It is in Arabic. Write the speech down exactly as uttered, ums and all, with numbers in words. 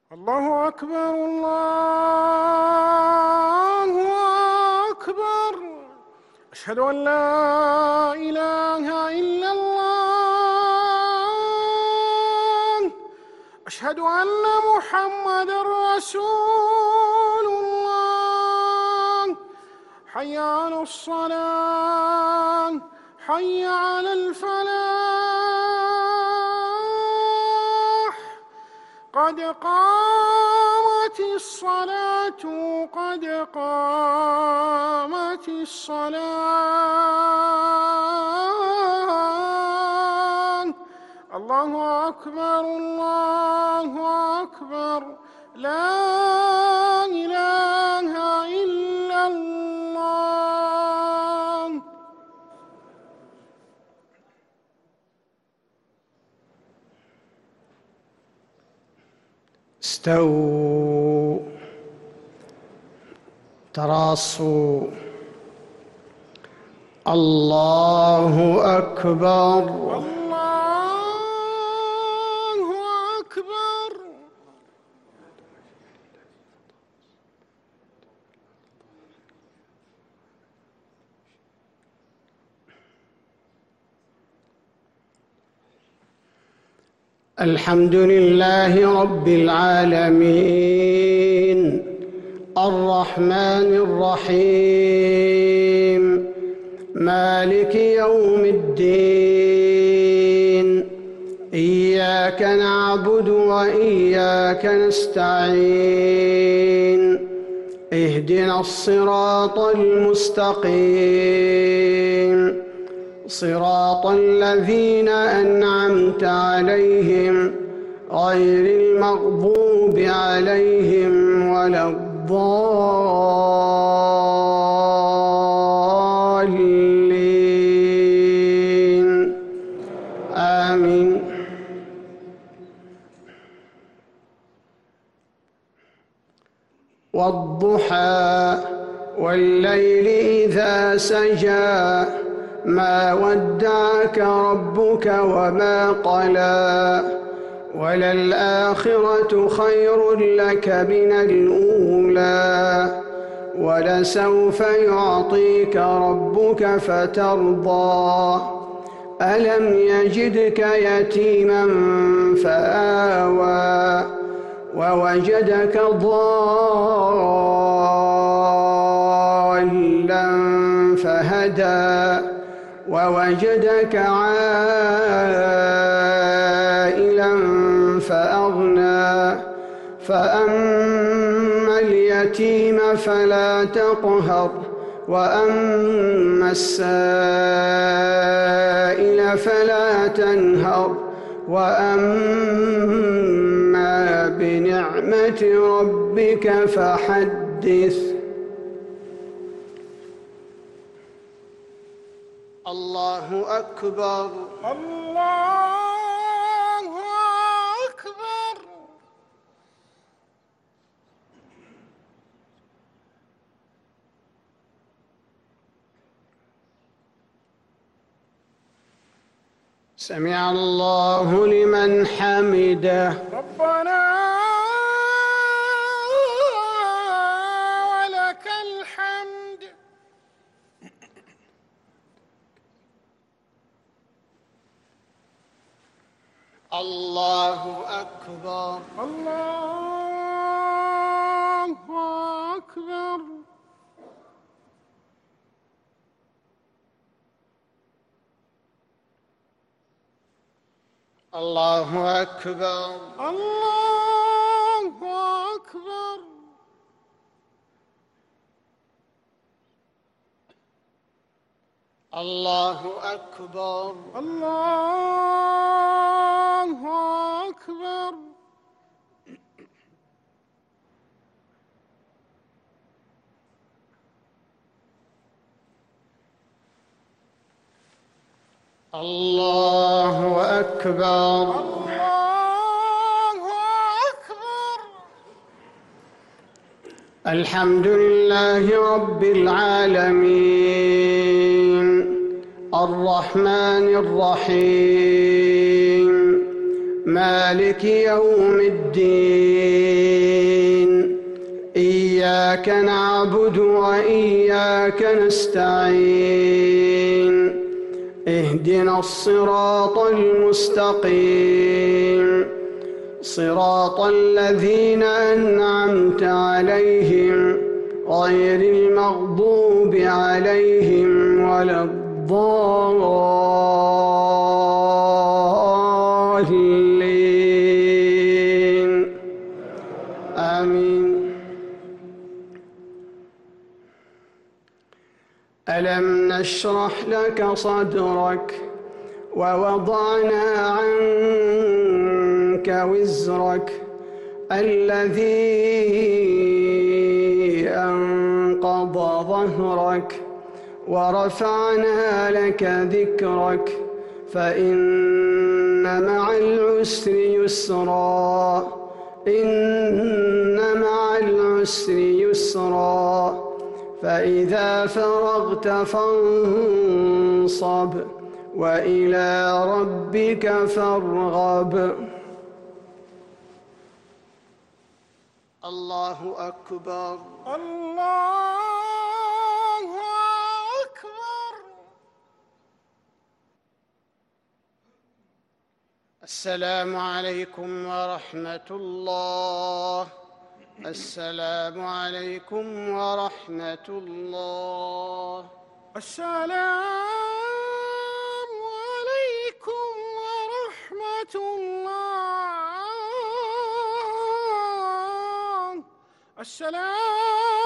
الله أكبر الله أكبر. أشهد أن لا إله إلا الله. أشهد أن محمدًا رسول الله. حي على الصلاة، حي على الفلاح، قد قامت الصلاة، قد قامت الصلاة. الله أكبر الله أكبر. لا إله إلا الله. استووا، تراصوا. الله أكبر الله أكبر. الحمد لله رب العالمين، الرحمن الرحيم، مالك يوم الدين. إياك نعبد وإياك نستعين. اهدنا الصراط المستقيم، صراط الذين أنعمت عليهم غير المغضوب عليهم ولا الضالين. آمين. والضحى والليل إذا سجى، ما ودعك ربك وما قلى، وللآخرة خير لك من الأولى، ولسوف يعطيك ربك فترضى. ألم يجدك يتيما فآوى، ووجدك ضالا فهدى، ووجدك عائلا فأغنى. فأما اليتيم فلا تقهر، وأما السائل فلا تنهر، وأما بنعمة ربك فحدث. الله أكبر الله أكبر. سمع الله لمن حمده. ربنا ولك الحمد. الله أكبر الله أكبر. الله أكبر الله أكبر. الله أكبر الله أكبر. الله أكبر الله أكبر. الحمد لله رب العالمين، الرحمن الرحيم، مالك يوم الدين. إياك نعبد وإياك نستعين اهدنا الصراط المستقيم صراط الذين أنعمت عليهم غير المغضوب عليهم ولا الضالين آمين. ألم نشرح لك صدرك ووضعنا عنك وزرك الذي أنقض ظهرك ورفعنا لك ذكرك فإن مع العسر يسرا إن مع العسر يسرا فإذا فرغت فانصب وإلى ربك فارغب. الله أكبر. الله أكبر. السلام عليكم ورحمة الله. السلام عليكم ورحمة الله. السلام عليكم ورحمة الله. السلام